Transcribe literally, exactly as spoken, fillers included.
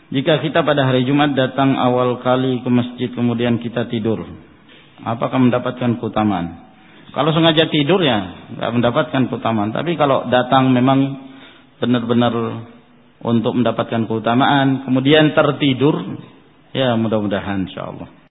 Jika kita pada hari Jumat datang awal kali ke masjid kemudian kita tidur, apakah mendapatkan keutamaan? Kalau sengaja tidur ya nggak mendapatkan keutamaan. Tapi kalau datang memang benar-benar untuk mendapatkan keutamaan, kemudian tertidur, ya mudah-mudahan insyaallah.